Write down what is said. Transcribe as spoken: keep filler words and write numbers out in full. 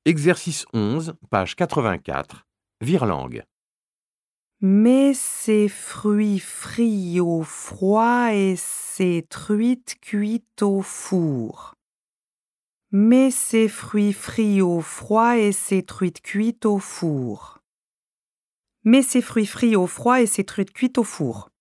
Exercice onze, page quatre-vingt-quatre, Virlangue. Mets ces fruits frits au froid et ces truites cuites au four. Mets ces fruits frits au froid et ces truites cuites au four. Mets ces fruits frits au froid et ces truites cuites au four.